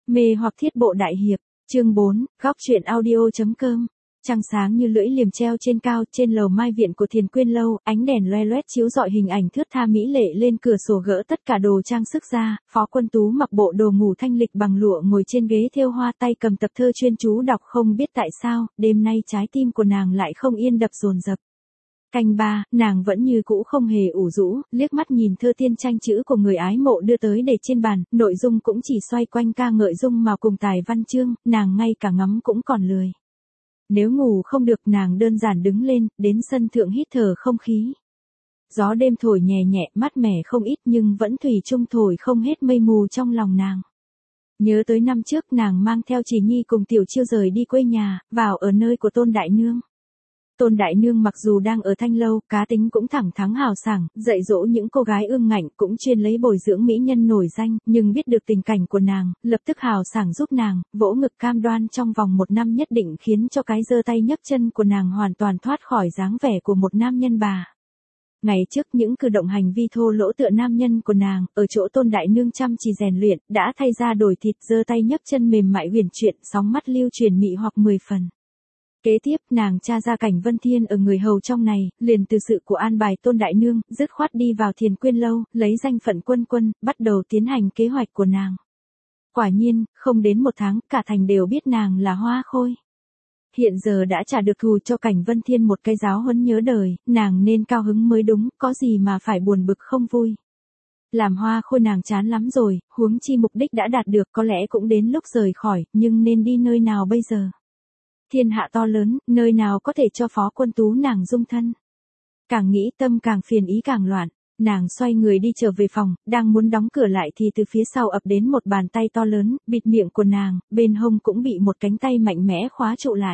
Mê hoặc thiết bộ đại hiệp, chương 4, góc truyện audio.com. Trăng sáng như lưỡi liềm treo trên cao, trên lầu mai viện của Thiền Quyên lâu, ánh đèn loe loét chiếu rọi hình ảnh thướt tha mỹ lệ lên cửa sổ, gỡ tất cả đồ trang sức ra. Phó Quân Tú mặc bộ đồ ngủ thanh lịch bằng lụa, ngồi trên ghế thêu hoa, tay cầm tập thơ chuyên chú đọc. Không biết tại sao, đêm nay trái tim của nàng lại không yên đập dồn dập. Canh ba, nàng vẫn như cũ không hề ủ rũ, liếc mắt nhìn thơ tiên tranh chữ của người ái mộ đưa tới để trên bàn, nội dung cũng chỉ xoay quanh ca ngợi dung mạo cùng tài văn chương, nàng ngay cả ngắm cũng còn lười. Nếu ngủ không được, nàng đơn giản đứng lên, đến sân thượng hít thở không khí. Gió đêm thổi nhẹ nhẹ, mát mẻ không ít, nhưng vẫn thủy chung thổi không hết mây mù trong lòng nàng. Nhớ tới năm trước nàng mang theo Trì Nhi cùng Tiểu Chiêu rời đi quê nhà, vào ở nơi của Tôn Đại Nương. Tôn Đại Nương mặc dù đang ở Thanh Lâu, cá tính cũng thẳng thắn hào sảng, dạy dỗ những cô gái ương ngạnh, cũng chuyên lấy bồi dưỡng mỹ nhân nổi danh, nhưng biết được tình cảnh của nàng, lập tức hào sảng giúp nàng, vỗ ngực cam đoan trong vòng 1 năm nhất định khiến cho cái giơ tay nhấc chân của nàng hoàn toàn thoát khỏi dáng vẻ của một nam nhân bà. Ngày trước những cử động hành vi thô lỗ tựa nam nhân của nàng, ở chỗ Tôn Đại Nương chăm chỉ rèn luyện, đã thay ra đổi thịt, giơ tay nhấc chân mềm mại huyền chuyển, sóng mắt lưu truyền mị hoặc 10 phần. Kế tiếp, nàng tra ra cảnh Vân Thiên ở người hầu trong này, liền từ sự của an bài Tôn Đại Nương, dứt khoát đi vào Thiền Quyên lâu, lấy danh phận quân quân, bắt đầu tiến hành kế hoạch của nàng. Quả nhiên, không đến 1 tháng, cả thành đều biết nàng là Hoa Khôi. Hiện giờ đã trả được thù cho cảnh Vân Thiên một cái giáo huấn nhớ đời, nàng nên cao hứng mới đúng, có gì mà phải buồn bực không vui. Làm Hoa Khôi nàng chán lắm rồi, huống chi mục đích đã đạt được, có lẽ cũng đến lúc rời khỏi, nhưng nên đi nơi nào bây giờ? Thiên hạ to lớn, nơi nào có thể cho Phó Quân Tú nàng dung thân. Càng nghĩ tâm càng phiền ý càng loạn, nàng xoay người đi trở về phòng, đang muốn đóng cửa lại thì từ phía sau ập đến một bàn tay to lớn, bịt miệng của nàng, bên hông cũng bị một cánh tay mạnh mẽ khóa trụ lại.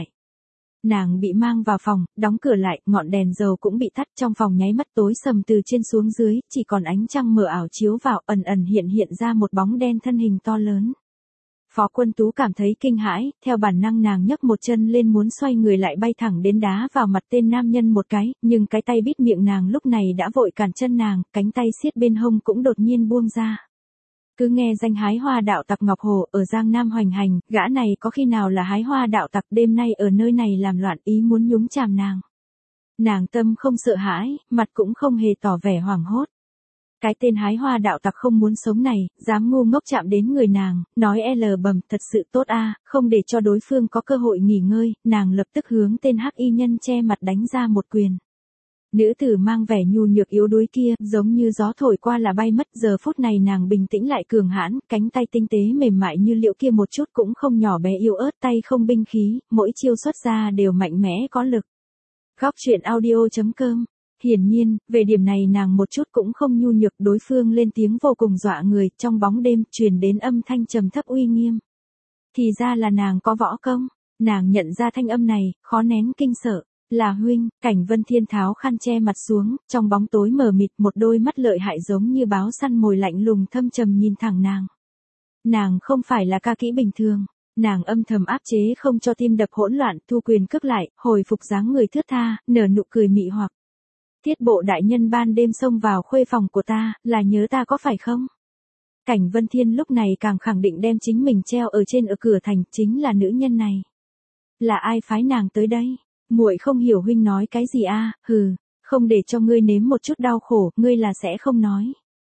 Nàng bị mang vào phòng, đóng cửa lại, ngọn đèn dầu cũng bị tắt, trong phòng nháy mắt tối sầm từ trên xuống dưới, chỉ còn ánh trăng mờ ảo chiếu vào, ẩn ẩn hiện ra một bóng đen thân hình to lớn. Phó Quân Tú cảm thấy kinh hãi, theo bản năng nàng nhấc một chân lên muốn xoay người lại bay thẳng đến đá vào mặt tên nam nhân một cái, nhưng cái tay bít miệng nàng lúc này đã vội cản chân nàng, cánh tay siết bên hông cũng đột nhiên buông ra. Cứ nghe danh hái hoa đạo tặc Ngọc Hồ ở Giang Nam hoành hành, gã này có khi nào là hái hoa đạo tặc đêm nay ở nơi này làm loạn, ý muốn nhúng chàm nàng. Nàng tâm không sợ hãi, mặt cũng không hề tỏ vẻ hoảng hốt. Cái tên hái hoa đạo tặc không muốn sống này, dám ngu ngốc chạm đến người nàng, nói bầm, thật sự tốt a, không để cho đối phương có cơ hội nghỉ ngơi, nàng lập tức hướng tên hắc y nhân che mặt đánh ra một quyền. Nữ tử mang vẻ nhu nhược yếu đuối kia, giống như gió thổi qua là bay mất, giờ phút này nàng bình tĩnh lại cường hãn, cánh tay tinh tế mềm mại như liệu kia một chút cũng không nhỏ bé yếu ớt, tay không binh khí, mỗi chiêu xuất ra đều mạnh mẽ có lực. Góc truyện audio.com. Hiển nhiên, về điểm này nàng một chút cũng không nhu nhược, đối phương lên tiếng vô cùng dọa người, trong bóng đêm truyền đến âm thanh trầm thấp uy nghiêm. Thì ra là nàng có võ công, nàng nhận ra thanh âm này, khó nén kinh sợ, là huynh. Cảnh Vân Thiên tháo khăn che mặt xuống, trong bóng tối mờ mịt một đôi mắt lợi hại giống như báo săn mồi lạnh lùng thâm trầm nhìn thẳng nàng. Nàng không phải là ca kỹ bình thường. Nàng âm thầm áp chế không cho tim đập hỗn loạn, thu quyền cước lại, hồi phục dáng người thướt tha, nở nụ cười mị hoặc. Tiết bộ đại nhân ban đêm xông vào khuê phòng của ta, là nhớ ta có phải không? Cảnh Vân Thiên lúc này càng khẳng định đem chính mình treo ở trên ở cửa thành, chính là nữ nhân này. Là ai phái nàng tới đây? Muội không hiểu huynh nói cái gì a? Hừ, không để cho ngươi nếm một chút đau khổ, ngươi là sẽ không nói.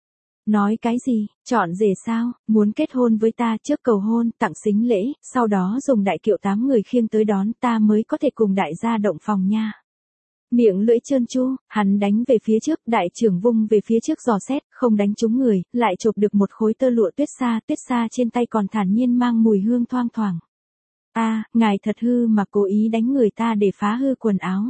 Nói cái gì? Chọn rể sao? Muốn kết hôn với ta, trước cầu hôn, tặng sính lễ, sau đó dùng đại kiệu 8 người khiêng tới đón ta mới có thể cùng đại gia động phòng nha. Miệng lưỡi trơn tru, hắn đánh về phía trước, đại trưởng vung về phía trước dò xét, không đánh trúng người, lại chộp được một khối tơ lụa tuyết sa trên tay còn thản nhiên mang mùi hương thoang thoảng. A, ngài thật hư mà cố ý đánh người ta để phá hư quần áo.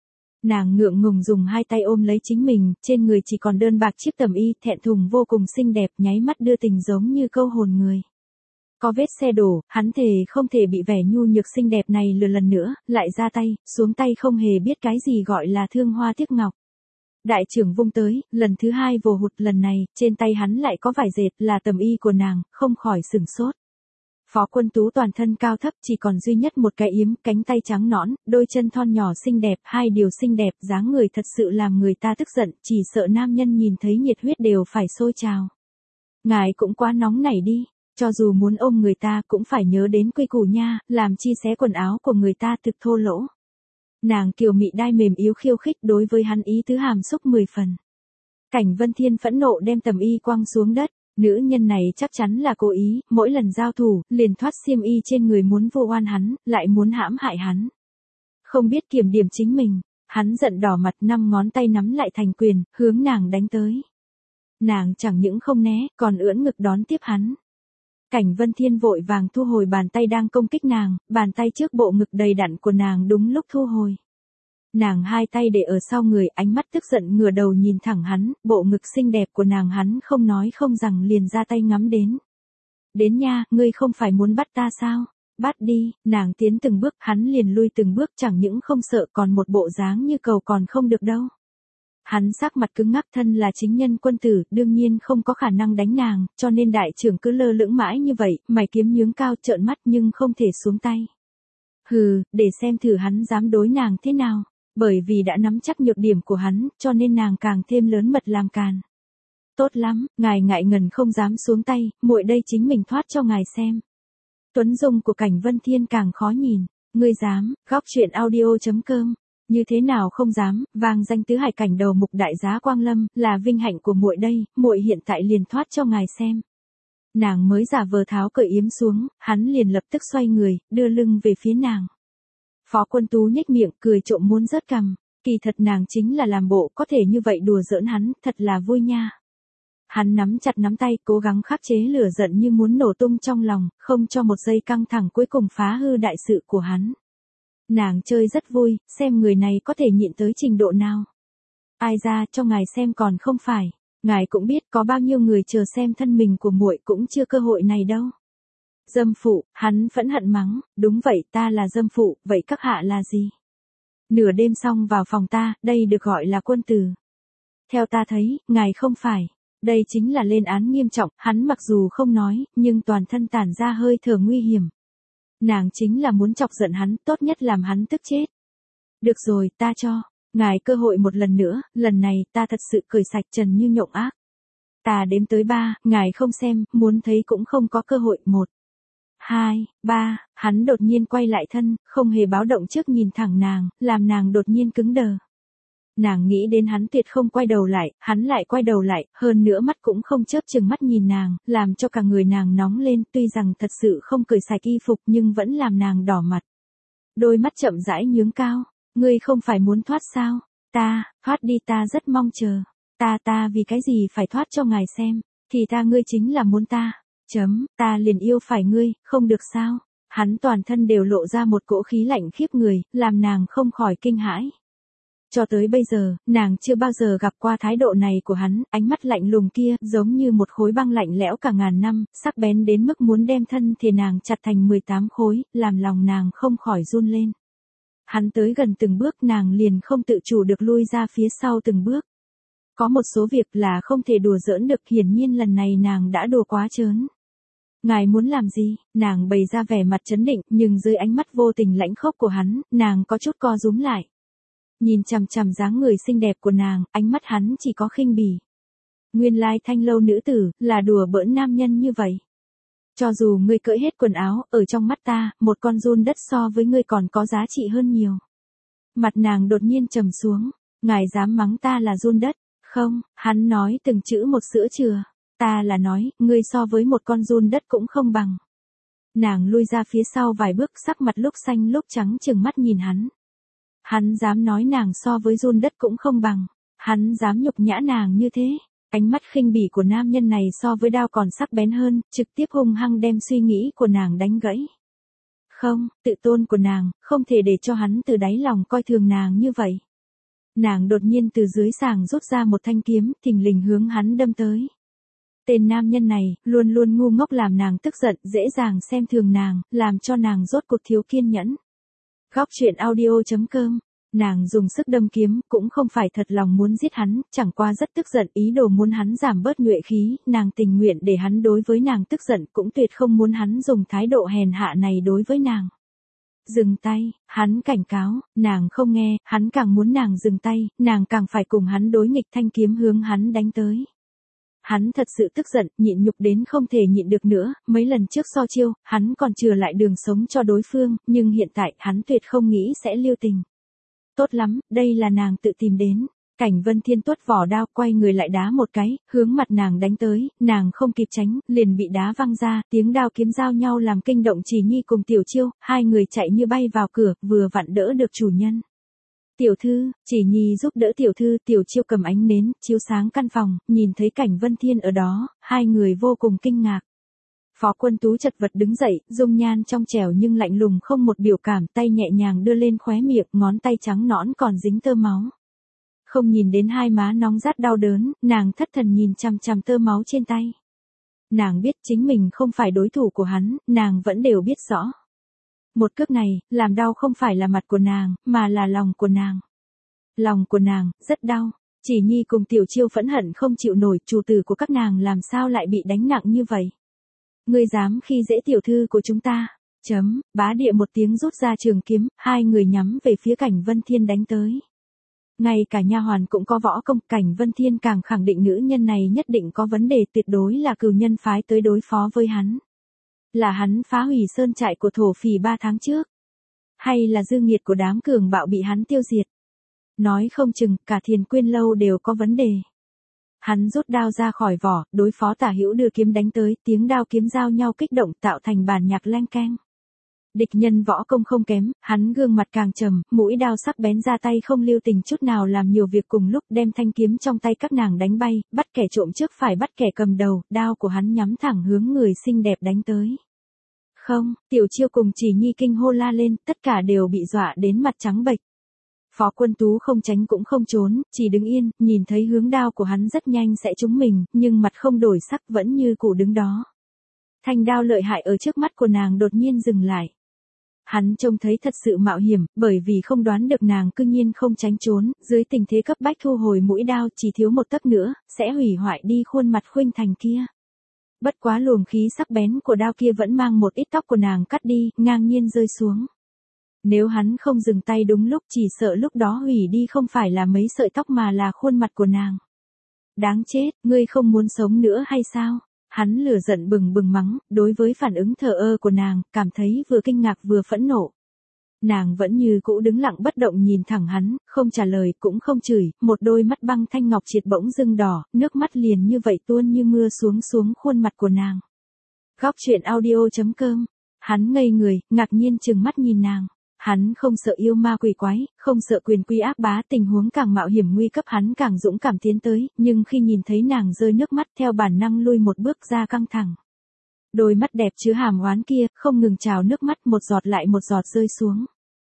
Nàng ngượng ngùng dùng 2 tay ôm lấy chính mình, trên người chỉ còn đơn bạc chiếc tầm y, thẹn thùng vô cùng xinh đẹp, nháy mắt đưa tình giống như câu hồn người. Có vết xe đổ, hắn thề không thể bị vẻ nhu nhược xinh đẹp này lừa lần nữa, lại ra tay, xuống tay không hề biết cái gì gọi là thương hoa tiếc ngọc. Đại trưởng vung tới, lần thứ 2 vồ hụt, lần này, trên tay hắn lại có vải dệt, là tầm y của nàng, không khỏi sửng sốt. Phó Quân Tú toàn thân cao thấp, chỉ còn duy nhất một cái yếm, cánh tay trắng nõn, đôi chân thon nhỏ xinh đẹp, 2 điều xinh đẹp, dáng người thật sự làm người ta tức giận, chỉ sợ nam nhân nhìn thấy nhiệt huyết đều phải sôi trào. Ngài cũng quá nóng nảy đi. Cho dù muốn ôm người ta cũng phải nhớ đến quy củ nha, làm chi xé quần áo của người ta thực thô lỗ. Nàng kiều mị đai mềm yếu khiêu khích đối với hắn ý tứ hàm xúc 10 phần. Cảnh Vân Thiên phẫn nộ đem tầm y quăng xuống đất, nữ nhân này chắc chắn là cố ý, mỗi lần giao thủ, liền thoát xiêm y trên người muốn vu oan hắn, lại muốn hãm hại hắn. Không biết kiểm điểm chính mình, hắn giận đỏ mặt 5 ngón tay nắm lại thành quyền, hướng nàng đánh tới. Nàng chẳng những không né, còn ưỡn ngực đón tiếp hắn. Cảnh Vân Thiên vội vàng thu hồi bàn tay đang công kích nàng, bàn tay trước bộ ngực đầy đặn của nàng đúng lúc thu hồi. Nàng hai tay để ở sau người, ánh mắt tức giận ngửa đầu nhìn thẳng hắn, bộ ngực xinh đẹp của nàng hắn không nói không rằng liền ra tay ngắm đến. Đến nha, ngươi không phải muốn bắt ta sao? Bắt đi, nàng tiến từng bước, hắn liền lui từng bước, chẳng những không sợ còn một bộ dáng như cầu còn không được đâu. Hắn sắc mặt cứng ngắc, thân là chính nhân quân tử, đương nhiên không có khả năng đánh nàng, cho nên đại trưởng cứ lơ lửng mãi như vậy, mày kiếm nhướng cao trợn mắt nhưng không thể xuống tay. Hừ, để xem thử hắn dám đối nàng thế nào, bởi vì đã nắm chắc nhược điểm của hắn, cho nên nàng càng thêm lớn mật làm càn. Tốt lắm, ngài ngại ngần không dám xuống tay, muội đây chính mình thoát cho ngài xem. Tuấn dung của Cảnh Vân Thiên càng khó nhìn, ngươi dám, góc truyện audio.com. Như thế nào không dám, vang danh tứ hải cảnh đầu mục đại giá Quang Lâm, là vinh hạnh của muội đây, muội hiện tại liền thoát cho ngài xem. Nàng mới giả vờ tháo cởi yếm xuống, hắn liền lập tức xoay người, đưa lưng về phía nàng. Phó Quân Tú nhếch miệng, cười trộm muốn rớt cằm, kỳ thật nàng chính là làm bộ có thể như vậy đùa giỡn hắn, thật là vui nha. Hắn nắm chặt nắm tay, cố gắng khắc chế lửa giận như muốn nổ tung trong lòng, không cho một giây căng thẳng cuối cùng phá hư đại sự của hắn. Nàng chơi rất vui, xem người này có thể nhịn tới trình độ nào. Ai ra cho ngài xem còn không phải, ngài cũng biết có bao nhiêu người chờ xem thân mình của muội cũng chưa cơ hội này đâu. Dâm phụ, hắn phẫn hận mắng, đúng vậy ta là dâm phụ, vậy các hạ là gì? Nửa đêm xong vào phòng ta, đây được gọi là quân tử. Theo ta thấy, ngài không phải. Đây chính là lên án nghiêm trọng, hắn mặc dù không nói, nhưng toàn thân tản ra hơi thở nguy hiểm. Nàng chính là muốn chọc giận hắn, tốt nhất làm hắn tức chết. Được rồi, ta cho ngài cơ hội một lần nữa, lần này ta thật sự cởi sạch trần như nhộng ác. Ta đếm tới 3, ngài không xem, muốn thấy cũng không có cơ hội. 1, 2, 3, hắn đột nhiên quay lại thân, không hề báo động trước nhìn thẳng nàng, làm nàng đột nhiên cứng đờ. Nàng nghĩ đến hắn tuyệt không quay đầu lại, hắn lại quay đầu lại, hơn nữa mắt cũng không chớp chừng mắt nhìn nàng, làm cho cả người nàng nóng lên, tuy rằng thật sự không cởi sạch y phục nhưng vẫn làm nàng đỏ mặt. Đôi mắt chậm rãi nhướng cao, ngươi không phải muốn thoát sao? Thoát đi, ta rất mong chờ. Ta vì cái gì phải thoát cho ngài xem, thì ngươi chính là muốn ta. Ta liền yêu phải ngươi, không được sao? Hắn toàn thân đều lộ ra một cỗ khí lạnh khiếp người, làm nàng không khỏi kinh hãi. Cho tới bây giờ, nàng chưa bao giờ gặp qua thái độ này của hắn, ánh mắt lạnh lùng kia, giống như một khối băng lạnh lẽo cả ngàn năm, sắc bén đến mức muốn đem thân thể nàng chặt thành 18 khối, làm lòng nàng không khỏi run lên. Hắn tới gần từng bước, nàng liền không tự chủ được lui ra phía sau từng bước. Có một số việc là không thể đùa giỡn được, hiển nhiên lần này nàng đã đùa quá trớn. Ngài muốn làm gì? Nàng bày ra vẻ mặt trấn định, nhưng dưới ánh mắt vô tình lãnh khốc của hắn, nàng có chút co rúm lại. Nhìn chằm chằm dáng người xinh đẹp của nàng, ánh mắt hắn chỉ có khinh bỉ. Nguyên lai Thanh Lâu nữ tử, là đùa bỡn nam nhân như vậy. Cho dù ngươi cởi hết quần áo, ở trong mắt ta, một con giun đất so với ngươi còn có giá trị hơn nhiều. Mặt nàng đột nhiên trầm xuống, ngài dám mắng ta là giun đất? Không, hắn nói từng chữ một sữa chừa. Ta là nói, ngươi so với một con giun đất cũng không bằng. Nàng lui ra phía sau vài bước, sắc mặt lúc xanh lúc trắng trừng mắt nhìn hắn. Hắn dám nói nàng so với giun đất cũng không bằng. Hắn dám nhục nhã nàng như thế. Ánh mắt khinh bỉ của nam nhân này so với đao còn sắc bén hơn, trực tiếp hung hăng đem suy nghĩ của nàng đánh gãy. Không, tự tôn của nàng, không thể để cho hắn từ đáy lòng coi thường nàng như vậy. Nàng đột nhiên từ dưới sàng rút ra một thanh kiếm, thình lình hướng hắn đâm tới. Tên nam nhân này, luôn luôn ngu ngốc làm nàng tức giận, dễ dàng xem thường nàng, làm cho nàng rốt cuộc thiếu kiên nhẫn. Góc truyện audio.com. Nàng dùng sức đâm kiếm, cũng không phải thật lòng muốn giết hắn, chẳng qua rất tức giận, ý đồ muốn hắn giảm bớt nhuệ khí, nàng tình nguyện để hắn đối với nàng tức giận, cũng tuyệt không muốn hắn dùng thái độ hèn hạ này đối với nàng. Dừng tay, hắn cảnh cáo, nàng không nghe, hắn càng muốn nàng dừng tay, nàng càng phải cùng hắn đối nghịch, thanh kiếm hướng hắn đánh tới. Hắn thật sự tức giận, nhịn nhục đến không thể nhịn được nữa, mấy lần trước so chiêu, hắn còn chừa lại đường sống cho đối phương, nhưng hiện tại hắn tuyệt không nghĩ sẽ lưu tình. Tốt lắm, đây là nàng tự tìm đến. Cảnh Vân Thiên tuốt vỏ đao, quay người lại đá một cái, hướng mặt nàng đánh tới, nàng không kịp tránh, liền bị đá văng ra, tiếng đao kiếm giao nhau làm kinh động Chỉ Nhi cùng Tiểu Chiêu, hai người chạy như bay vào cửa, vừa vặn đỡ được chủ nhân. Tiểu thư, Chỉ Nhi giúp đỡ tiểu thư, Tiểu Chiêu cầm ánh nến, chiếu sáng căn phòng, nhìn thấy Cảnh Vân Thiên ở đó, hai người vô cùng kinh ngạc. Phó Quân Tú chật vật đứng dậy, dung nhan trong trẻo nhưng lạnh lùng không một biểu cảm, tay nhẹ nhàng đưa lên khóe miệng, ngón tay trắng nõn còn dính tơ máu. Không nhìn đến hai má nóng rát đau đớn, nàng thất thần nhìn chằm chằm tơ máu trên tay. Nàng biết chính mình không phải đối thủ của hắn, nàng vẫn đều biết rõ. Một cước này, làm đau không phải là mặt của nàng, mà là lòng của nàng. Lòng của nàng, rất đau. Chỉ Nhi cùng Tiểu Chiêu phẫn hận không chịu nổi, chủ tử của các nàng làm sao lại bị đánh nặng như vậy. Ngươi dám khi dễ tiểu thư của chúng ta. Bá địa một tiếng rút ra trường kiếm, hai người nhắm về phía Cảnh Vân Thiên đánh tới. Ngay cả nha hoàn cũng có võ công, Cảnh Vân Thiên càng khẳng định nữ nhân này nhất định có vấn đề, tuyệt đối là cừu nhân phái tới đối phó với hắn. Là hắn phá hủy sơn trại của thổ phỉ 3 tháng trước. Hay là dư nghiệt của đám cường bạo bị hắn tiêu diệt. Nói không chừng, cả Thiền Quyên lâu đều có vấn đề. Hắn rút đao ra khỏi vỏ, đối phó Tả Hữu đưa kiếm đánh tới, tiếng đao kiếm giao nhau kích động tạo thành bản nhạc leng keng. Địch nhân võ công không kém, hắn gương mặt càng trầm, mũi đao sắc bén ra tay không lưu tình chút nào làm nhiều việc cùng lúc, đem thanh kiếm trong tay các nàng đánh bay, bắt kẻ trộm trước phải bắt kẻ cầm đầu, đao của hắn nhắm thẳng hướng người xinh đẹp đánh tới. Không, Tiểu Chiêu cùng Chỉ Nhi kinh hô la lên, tất cả đều bị dọa đến mặt trắng bệch. Phó Quân Tú không tránh cũng không trốn, chỉ đứng yên, nhìn thấy hướng đao của hắn rất nhanh sẽ trúng mình, nhưng mặt không đổi sắc vẫn như cũ đứng đó. Thanh đao lợi hại ở trước mắt của nàng đột nhiên dừng lại. Hắn trông thấy thật sự mạo hiểm, bởi vì không đoán được nàng cư nhiên không tránh trốn, dưới tình thế cấp bách thu hồi mũi đao chỉ thiếu một tấc nữa, sẽ hủy hoại đi khuôn mặt khuynh thành kia. Bất quá luồng khí sắc bén của đao kia vẫn mang một ít tóc của nàng cắt đi, ngang nhiên rơi xuống. Nếu hắn không dừng tay đúng lúc chỉ sợ lúc đó hủy đi không phải là mấy sợi tóc mà là khuôn mặt của nàng. Đáng chết, ngươi không muốn sống nữa hay sao? Hắn lửa giận bừng bừng mắng, đối với phản ứng thờ ơ của nàng, cảm thấy vừa kinh ngạc vừa phẫn nộ. Nàng vẫn như cũ đứng lặng bất động nhìn thẳng hắn, không trả lời cũng không chửi, một đôi mắt băng thanh ngọc triệt bỗng dưng đỏ, nước mắt liền như vậy tuôn như mưa xuống khuôn mặt của nàng. Góc truyện audio.com. Hắn ngây người, ngạc nhiên trừng mắt nhìn nàng. Hắn không sợ yêu ma quỷ quái, không sợ quyền quy áp bá, tình huống càng mạo hiểm nguy cấp hắn càng dũng cảm tiến tới, nhưng khi nhìn thấy nàng rơi nước mắt theo bản năng lui một bước ra căng thẳng. Đôi mắt đẹp chứa hàm oán kia, không ngừng trào nước mắt một giọt lại một giọt rơi xuống.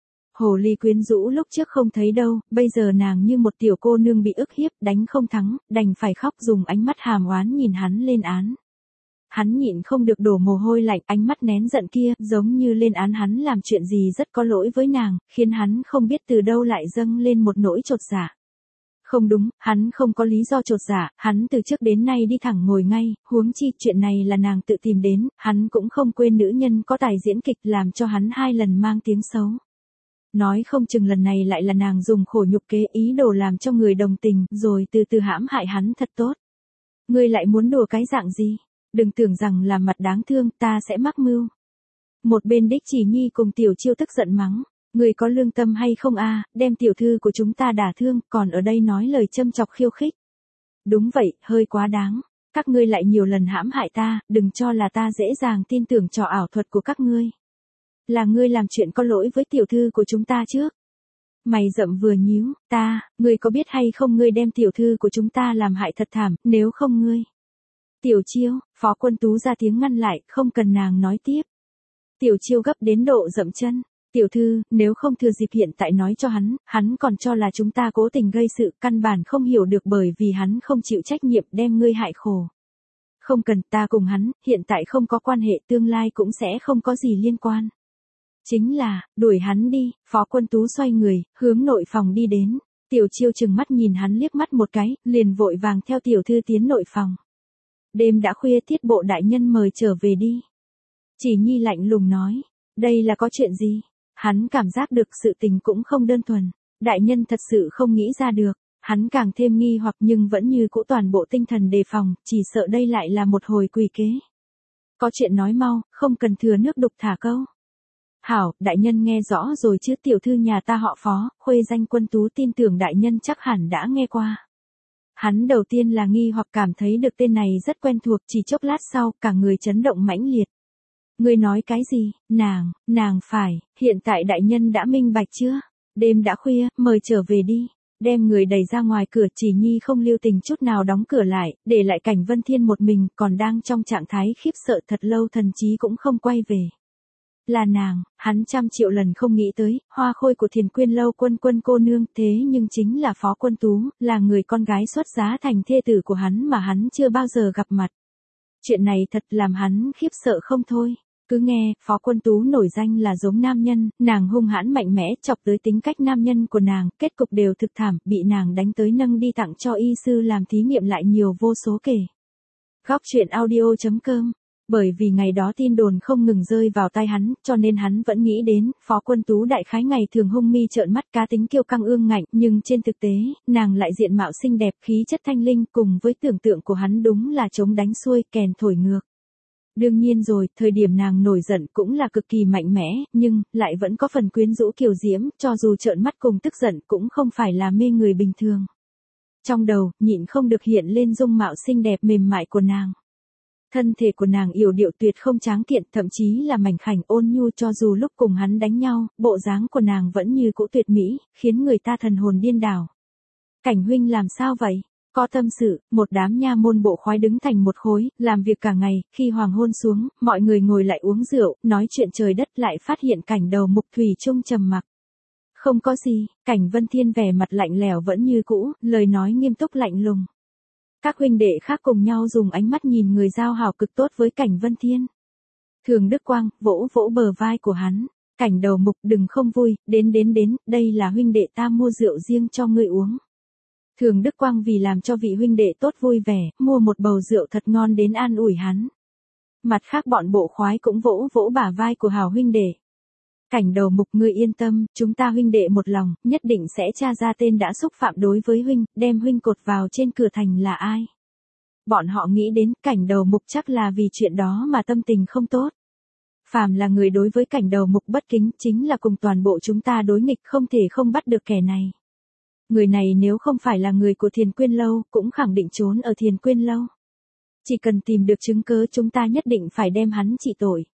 Hồ ly quyến rũ lúc trước không thấy đâu, bây giờ nàng như một tiểu cô nương bị ức hiếp, đánh không thắng, đành phải khóc dùng ánh mắt hàm oán nhìn hắn lên án. Hắn nhịn không được đổ mồ hôi lạnh, ánh mắt nén giận kia, giống như lên án hắn làm chuyện gì rất có lỗi với nàng, khiến hắn không biết từ đâu lại dâng lên một nỗi chột dạ. Không đúng, hắn không có lý do chột dạ, hắn từ trước đến nay đi thẳng ngồi ngay, huống chi chuyện này là nàng tự tìm đến, hắn cũng không quên nữ nhân có tài diễn kịch làm cho hắn 2 lần mang tiếng xấu. Nói không chừng lần này lại là nàng dùng khổ nhục kế ý đồ làm cho người đồng tình, rồi từ từ hãm hại hắn thật tốt. Ngươi lại muốn đùa cái dạng gì? Đừng tưởng rằng là mặt đáng thương, ta sẽ mắc mưu. Một bên Đích Chỉ Nhi cùng Tiểu Chiêu tức giận mắng. Người có lương tâm hay không a, đem tiểu thư của chúng ta đả thương, còn ở đây nói lời châm chọc khiêu khích. Đúng vậy, hơi quá đáng. Các ngươi lại nhiều lần hãm hại ta, đừng cho là ta dễ dàng tin tưởng trò ảo thuật của các ngươi. Là ngươi làm chuyện có lỗi với tiểu thư của chúng ta trước. Mày rậm vừa nhíu, ngươi có biết hay không ngươi đem tiểu thư của chúng ta làm hại thật thảm, nếu không ngươi. Tiểu Chiêu, Phó Quân Tú ra tiếng ngăn lại, không cần nàng nói tiếp. Tiểu Chiêu gấp đến độ dậm chân. Tiểu thư, nếu không thừa dịp hiện tại nói cho hắn còn cho là chúng ta cố tình gây sự, căn bản không hiểu được bởi vì hắn không chịu trách nhiệm đem ngươi hại khổ. Không cần, ta cùng hắn, hiện tại không có quan hệ, tương lai cũng sẽ không có gì liên quan. Chính là, đuổi hắn đi, Phó Quân Tú xoay người, hướng nội phòng đi đến. Tiểu Chiêu chừng mắt nhìn hắn liếc mắt một cái, liền vội vàng theo tiểu thư tiến nội phòng. Đêm đã khuya, Tiết bộ đại nhân mời trở về đi. Chỉ Nhi lạnh lùng nói, đây là có chuyện gì? Hắn cảm giác được sự tình cũng không đơn thuần, đại nhân thật sự không nghĩ ra được. hắn càng thêm nghi hoặc nhưng vẫn như cũ toàn bộ tinh thần đề phòng, chỉ sợ đây lại là một hồi quỷ kế. Có chuyện nói mau, không cần thừa nước đục thả câu. Hảo, đại nhân nghe rõ rồi chứ, tiểu thư nhà ta họ Phó, khuê danh Quân Tú, tin tưởng đại nhân chắc hẳn đã nghe qua. Hắn đầu tiên là nghi hoặc cảm thấy được tên này rất quen thuộc, chỉ chốc lát sau, cả người chấn động mãnh liệt. Ngươi nói cái gì, nàng phải, hiện tại đại nhân đã minh bạch chưa? Đêm đã khuya, mời trở về đi. Đem người đẩy ra ngoài cửa, Chỉ Nhi không lưu tình chút nào đóng cửa lại, để lại Cảnh Vân Thiên một mình, còn đang trong trạng thái khiếp sợ thật lâu thần trí cũng không quay về. Là nàng, hắn trăm triệu lần không nghĩ tới, hoa khôi của Thiền Quyên Lâu Quân Quân cô nương, thế nhưng chính là Phó Quân Tú, là người con gái xuất giá thành thê tử của hắn mà hắn chưa bao giờ gặp mặt. Chuyện này thật làm hắn khiếp sợ không thôi. Cứ nghe, Phó Quân Tú nổi danh là giống nam nhân, nàng hung hãn mạnh mẽ, chọc tới tính cách nam nhân của nàng, kết cục đều thực thảm, bị nàng đánh tới nâng đi tặng cho y sư làm thí nghiệm lại nhiều vô số kể. Góc truyện audio.com. Bởi vì ngày đó tin đồn không ngừng rơi vào tai hắn, cho nên hắn vẫn nghĩ đến, Phó Quân Tú đại khái ngày thường hung mi trợn mắt, cá tính kiêu căng ương ngạnh, nhưng trên thực tế, nàng lại diện mạo xinh đẹp, khí chất thanh linh, cùng với tưởng tượng của hắn đúng là chống đánh xuôi, kèn thổi ngược. Đương nhiên rồi, thời điểm nàng nổi giận cũng là cực kỳ mạnh mẽ, nhưng, lại vẫn có phần quyến rũ kiều diễm, cho dù trợn mắt cùng tức giận cũng không phải là mê người bình thường. Trong đầu, nhịn không được hiện lên dung mạo xinh đẹp mềm mại của nàng. Thân thể của nàng yểu điệu tuyệt không tráng kiện, thậm chí là mảnh khảnh ôn nhu, cho dù lúc cùng hắn đánh nhau, bộ dáng của nàng vẫn như cũ tuyệt mỹ, khiến người ta thần hồn điên đảo. Cảnh huynh làm sao vậy? Có tâm sự, một đám nha môn bộ khoái đứng thành một khối, làm việc cả ngày, khi hoàng hôn xuống, mọi người ngồi lại uống rượu, nói chuyện trời đất, lại phát hiện Cảnh Đầu Mục thủy chung trầm mặc. Không có gì, Cảnh Vân Thiên vẻ mặt lạnh lẽo vẫn như cũ, lời nói nghiêm túc lạnh lùng. Các huynh đệ khác cùng nhau dùng ánh mắt nhìn người giao hảo cực tốt với Cảnh Vân Thiên. Thường Đức Quang vỗ vỗ bờ vai của hắn. Cảnh Đầu Mục đừng không vui, đến, đây là huynh đệ ta mua rượu riêng cho ngươi uống. Thường Đức Quang vì làm cho vị huynh đệ tốt vui vẻ, mua một bầu rượu thật ngon đến an ủi hắn. Mặt khác bọn bộ khoái cũng vỗ vỗ bả vai của hảo huynh đệ. Cảnh Đầu Mục ngươi yên tâm, chúng ta huynh đệ một lòng, nhất định sẽ tra ra tên đã xúc phạm đối với huynh, đem huynh cột vào trên cửa thành là ai. Bọn họ nghĩ đến Cảnh Đầu Mục chắc là vì chuyện đó mà tâm tình không tốt. Phàm là người đối với Cảnh Đầu Mục bất kính, chính là cùng toàn bộ chúng ta đối nghịch, không thể không bắt được kẻ này. Người này nếu không phải là người của Thiền Quyên Lâu, cũng khẳng định trốn ở Thiền Quyên Lâu. Chỉ cần tìm được chứng cớ chúng ta nhất định phải đem hắn trị tội.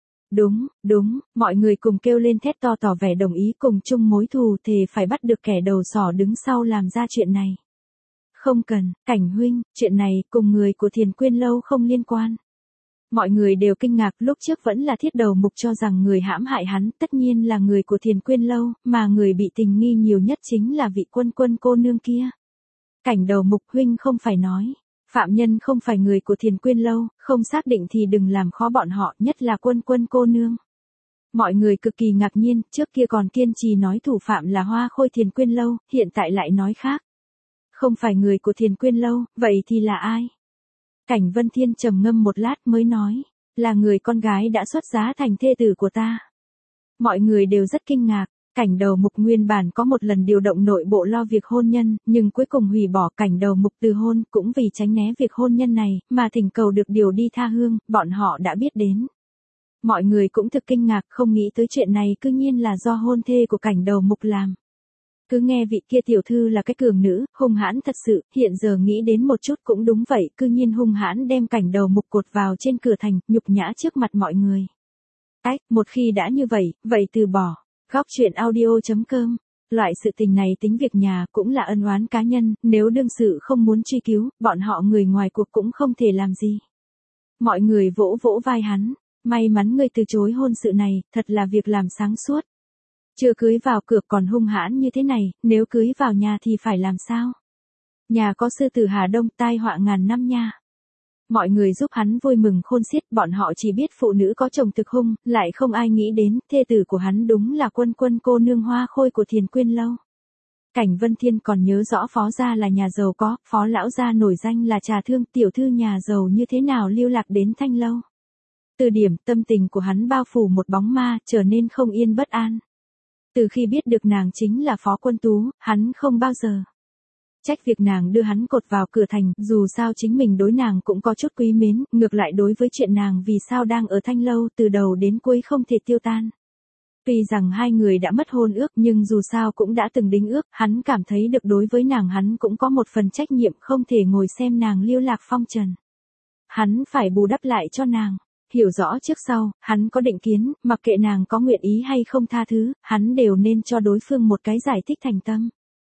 Đúng, mọi người cùng kêu lên thét to tỏ vẻ đồng ý cùng chung mối thù, thề phải bắt được kẻ đầu sỏ đứng sau làm ra chuyện này. Không cần, Cảnh huynh, chuyện này cùng người của Thiền Quyên Lâu không liên quan. Mọi người đều kinh ngạc, lúc trước vẫn là Thiết Đầu Mục cho rằng người hãm hại hắn tất nhiên là người của Thiền Quyên Lâu, mà người bị tình nghi nhiều nhất chính là vị Quân Quân cô nương kia. Cảnh Đầu Mục huynh không phải nói, phạm nhân không phải người của Thiền Quyên Lâu, không xác định thì đừng làm khó bọn họ, nhất là Quân Quân cô nương. Mọi người cực kỳ ngạc nhiên, trước kia còn kiên trì nói thủ phạm là hoa khôi Thiền Quyên Lâu, hiện tại lại nói khác. Không phải người của Thiền Quyên Lâu, vậy thì là ai? Cảnh Vân Thiên trầm ngâm một lát mới nói, là người con gái đã xuất giá thành thê tử của ta. Mọi người đều rất kinh ngạc, Cảnh Đầu Mục nguyên bản có một lần điều động nội bộ lo việc hôn nhân, nhưng cuối cùng hủy bỏ Cảnh Đầu Mục từ hôn, cũng vì tránh né việc hôn nhân này, mà thỉnh cầu được điều đi tha hương, bọn họ đã biết đến. Mọi người cũng thực kinh ngạc, không nghĩ tới chuyện này cư nhiên là do hôn thê của Cảnh Đầu Mục làm. Cứ nghe vị kia tiểu thư là cái cường nữ, hung hãn thật sự, hiện giờ nghĩ đến một chút cũng đúng vậy, cư nhiên hung hãn đem Cảnh Đầu Mục cột vào trên cửa thành, nhục nhã trước mặt mọi người. Một khi đã như vậy từ bỏ. Góc truyện audio.com. Loại sự tình này tính việc nhà cũng là ân oán cá nhân, nếu đương sự không muốn truy cứu, bọn họ người ngoài cuộc cũng không thể làm gì. Mọi người vỗ vỗ vai hắn, may mắn ngươi từ chối hôn sự này, thật là việc làm sáng suốt. Chưa cưới vào cửa còn hung hãn như thế này, nếu cưới vào nhà thì phải làm sao? Nhà có sư tử Hà Đông, tai họa ngàn năm nha. Mọi người giúp hắn vui mừng khôn xiết, bọn họ chỉ biết phụ nữ có chồng thực hung, lại không ai nghĩ đến, thê tử của hắn đúng là Quân Quân cô nương hoa khôi của Thiền Quyên Lâu. Cảnh Vân Thiên còn nhớ rõ Phó gia là nhà giàu có, Phó lão gia nổi danh là trà thương, tiểu thư nhà giàu như thế nào lưu lạc đến Thanh Lâu. Từ điểm tâm tình của hắn bao phủ một bóng ma, trở nên không yên bất an. Từ khi biết được nàng chính là Phó Quân Tú, hắn không bao giờ Trách việc nàng đưa hắn cột vào cửa thành, dù sao chính mình đối nàng cũng có chút quý mến, ngược lại đối với chuyện nàng vì sao đang ở Thanh Lâu từ đầu đến cuối không thể tiêu tan. Tuy rằng hai người đã mất hôn ước nhưng dù sao cũng đã từng đính ước, hắn cảm thấy được đối với nàng hắn cũng có một phần trách nhiệm không thể ngồi xem nàng lưu lạc phong trần. Hắn phải bù đắp lại cho nàng. Hiểu rõ trước sau, hắn có định kiến, mặc kệ nàng có nguyện ý hay không tha thứ, hắn đều nên cho đối phương một cái giải thích thành tâm.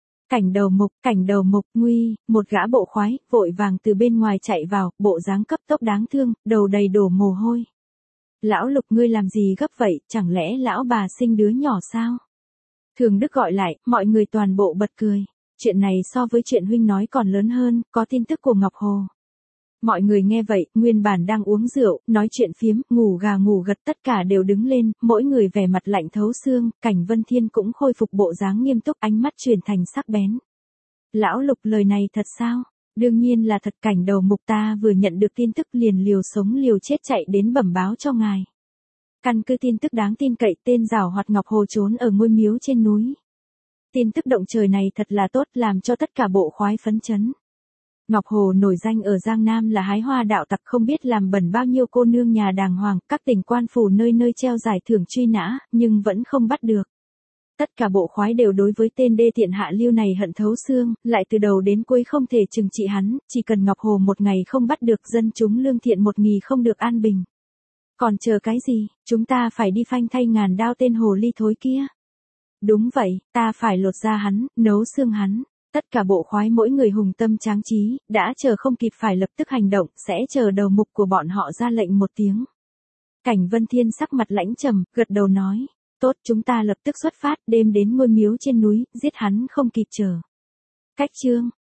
Cảnh đầu mục, nguy, một gã bộ khoái, vội vàng từ bên ngoài chạy vào, bộ dáng cấp tốc đáng thương, đầu đầy đổ mồ hôi. Lão Lục ngươi làm gì gấp vậy, chẳng lẽ lão bà sinh đứa nhỏ sao? Thường Đức gọi lại, mọi người toàn bộ bật cười. Chuyện này so với chuyện huynh nói còn lớn hơn, có tin tức của Ngọc Hồ. Mọi người nghe vậy, nguyên bản đang uống rượu, nói chuyện phiếm, ngủ gà ngủ gật tất cả đều đứng lên, mỗi người vẻ mặt lạnh thấu xương, Cảnh Vân Thiên cũng khôi phục bộ dáng nghiêm túc, ánh mắt chuyển thành sắc bén. Lão Lục lời này thật sao? Đương nhiên là thật. Cảnh đầu mục ta vừa nhận được tin tức liền liều sống liều chết chạy đến bẩm báo cho ngài. Căn cứ tin tức đáng tin cậy, tên giảo hoạt Ngọc Hồ trốn ở ngôi miếu trên núi. Tin tức động trời này thật là tốt, làm cho tất cả bộ khoái phấn chấn. Ngọc Hồ nổi danh ở Giang Nam là hái hoa đạo tặc, không biết làm bẩn bao nhiêu cô nương nhà đàng hoàng, các tỉnh quan phủ nơi nơi treo giải thưởng truy nã, nhưng vẫn không bắt được. Tất cả bộ khoái đều đối với tên đê tiện hạ lưu này hận thấu xương, lại từ đầu đến cuối không thể trừng trị hắn, chỉ cần Ngọc Hồ một ngày không bắt được, dân chúng lương thiện một nghì không được an bình. Còn chờ cái gì, chúng ta phải đi phanh thay ngàn đao tên hồ ly thối kia. Đúng vậy, ta phải lột da hắn, nấu xương hắn. Tất cả bộ khoái mỗi người hùng tâm tráng trí, đã chờ không kịp phải lập tức hành động, sẽ chờ đầu mục của bọn họ ra lệnh một tiếng. Cảnh Vân Thiên sắc mặt lãnh trầm, gật đầu nói, tốt, chúng ta lập tức xuất phát, đêm đến ngôi miếu trên núi, giết hắn không kịp chờ. Cách chương